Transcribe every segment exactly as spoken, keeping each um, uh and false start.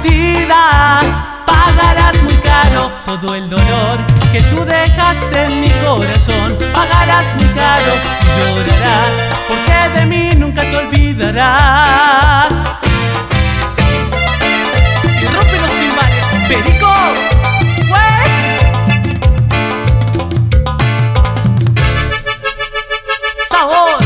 arrepentida. Pagarás muy caro todo el dolor que tú dejaste en mi corazón. Pagarás muy caro y llorarás, porque de mí nunca te olvidarás. Y rompe los timbales, Perico. ¡Sabor!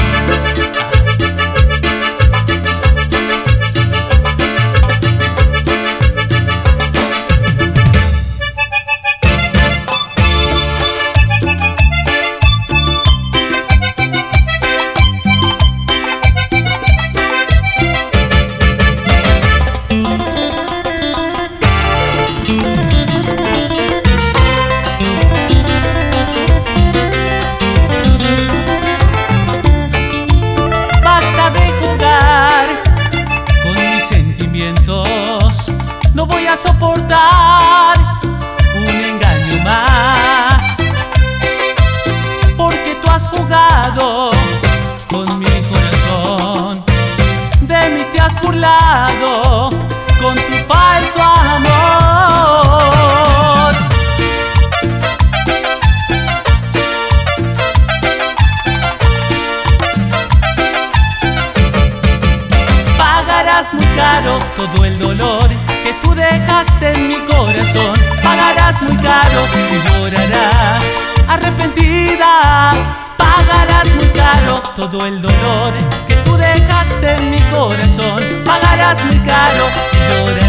No voy a soportar un engaño más, porque tú has jugado con mi corazón. De mí te has burlado con tu falso amor. Pagarás muy caro todo el dolor que tú dejaste en mi corazón. Pagarás muy caro y llorarás arrepentida. Pagarás muy caro todo el dolor que tú dejaste en mi corazón. Pagarás muy caro y llorarás.